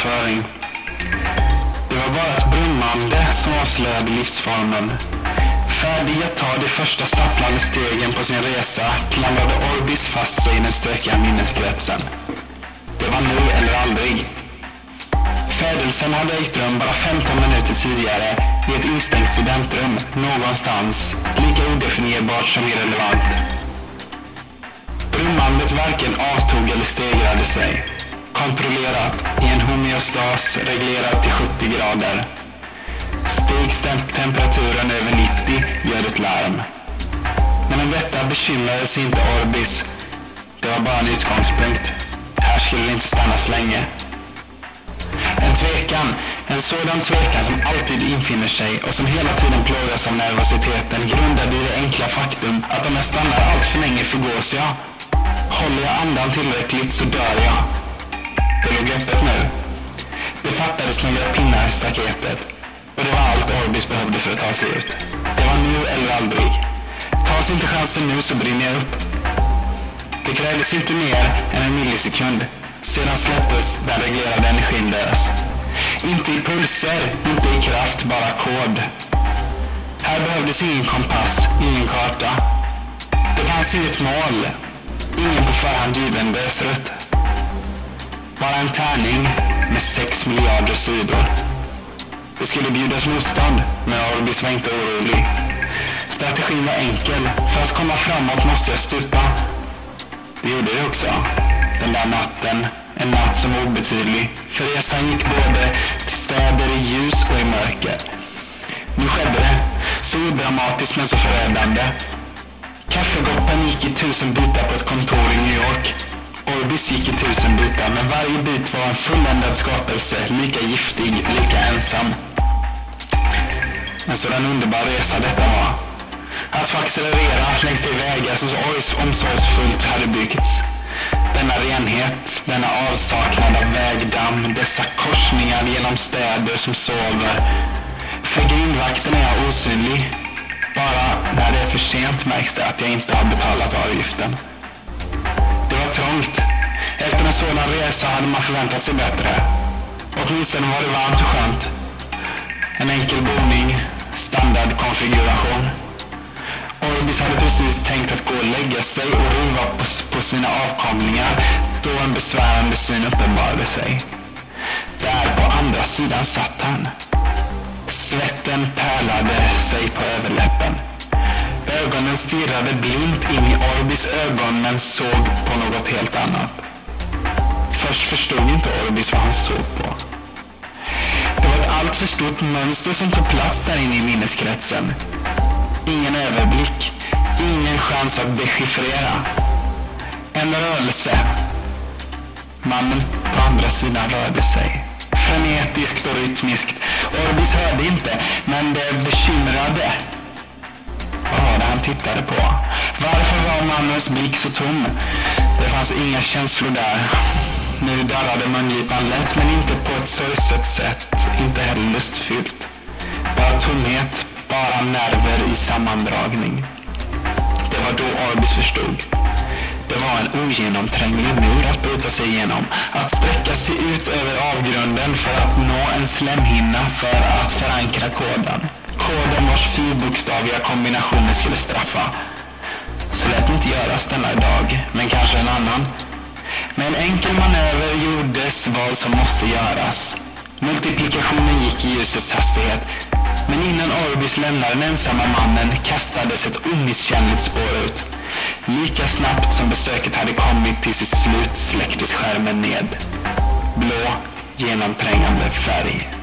marknadsföring. Det var bara ett brummande som avslöjade livsformen. Färdig att ta de första stapplande stegen på sin resa klamrade Orbis fast sig i den stökiga minneskretsen. Det var nu eller aldrig. Födelsen hade ägt rum bara 15 minuter tidigare i ett instängt studentrum någonstans, lika odefinierbart som irrelevant. Brummandet varken avtog eller stegrade sig. Kontrollerat i en homeostas reglerad till 70 grader. Stigs temperaturen över 90 gör ett larm. Men om detta bekymrade sig inte Orbis. Det var bara en utgångspunkt. Här skulle det inte stannas länge. En tvekan, en sådan tvekan som alltid infinner sig och som hela tiden plågas av nervositeten grundad i det enkla faktum att om jag stannar allt för länge förgås jag. Håller jag andan tillräckligt så dör jag. Det låg öppet nu. Det fattades några pinnar i staketet. Och det var allt Orbis behövde för att ta sig ut. Det var nu eller aldrig. Tas inte chansen nu så brinner jag upp. Det krävdes inte mer än en millisekund. Sedan släpptes den reglerade energin lös. Inte i pulser, inte i kraft, bara kod. Här behövdes ingen kompass, ingen karta. Det fanns inget mål. Ingen på förhand given väsrutt. Bara en tärning med 6 miljarder sidor. Det skulle bjudas motstånd, men Orbis var inte orolig. Strategin var enkel. För att komma framåt måste jag stupa. Det gjorde det också. Den där natten, en natt som var obetydlig. För resan gick både till städer i ljus och i mörker. Nu skedde det. Så odramatiskt men så förödande. Kaffegoppen gick i 1000 bitar på ett kontor i New York. Orbis gick i 1000 bitar, men varje bit var en fulländad skapelse, lika giftig, lika ensam. En sådan underbar resa detta var. Att få accelerera längs de vägar som så omsorgsfullt hade byggts. Denna renhet, denna avsaknad av vägdamm, dessa korsningar genom städer som sover. För grindvakten är jag osynlig. Bara när det är för sent märks det att jag inte har betalat avgiften. Det var trångt. Efter en sådan resa hade man förväntat sig bättre. Åtminstone var det varmt och skönt. En enkel boning, standardkonfiguration. Orbis hade precis tänkt att gå och lägga sig och riva på sina avkomlingar då en besvärande syn uppenbarade sig. Där på andra sidan satt han. Svetten pärlade sig på överläppen. Ögonen stirrade blint in i Orbis ögon men såg på något helt annat. Först förstod inte Orbis vad han såg på. Det var ett allt för stort mönster som tog plats där inne i minneskretsen. Ingen överblick, ingen chans att dechiffrera. En rörelse. Mannen på andra sidan rörde sig. Frenetiskt och rytmiskt. Orbis hörde inte, men det bekymrade. Vad var det han tittade på? Varför var mannens blick så tom? Det fanns inga känslor där. Nu darrade mungipan lätt, men inte på ett sorgset sätt. Inte heller lustfyllt. Bara tomhet, bara nerver i sammandragning. Det var då Orbis förstod. Det var en ogenomtränglig mur att bryta sig igenom. Att sträcka sig ut över avgrunden för att nå en slemhinna för att förankra koden. Koden vars fyrbokstaviga kombinationer skulle straffa. Så lät inte göras denna dag, men kanske en annan. Med en enkel manöver gjordes vad som måste göras. Multiplikationen gick i ljusets hastighet. Men innan Orbis lämnade den ensamma mannen kastades ett omisskännligt spår ut. Lika snabbt som besöket hade kommit till sitt slut släcktes skärmen ned. Blå, genomträngande färg.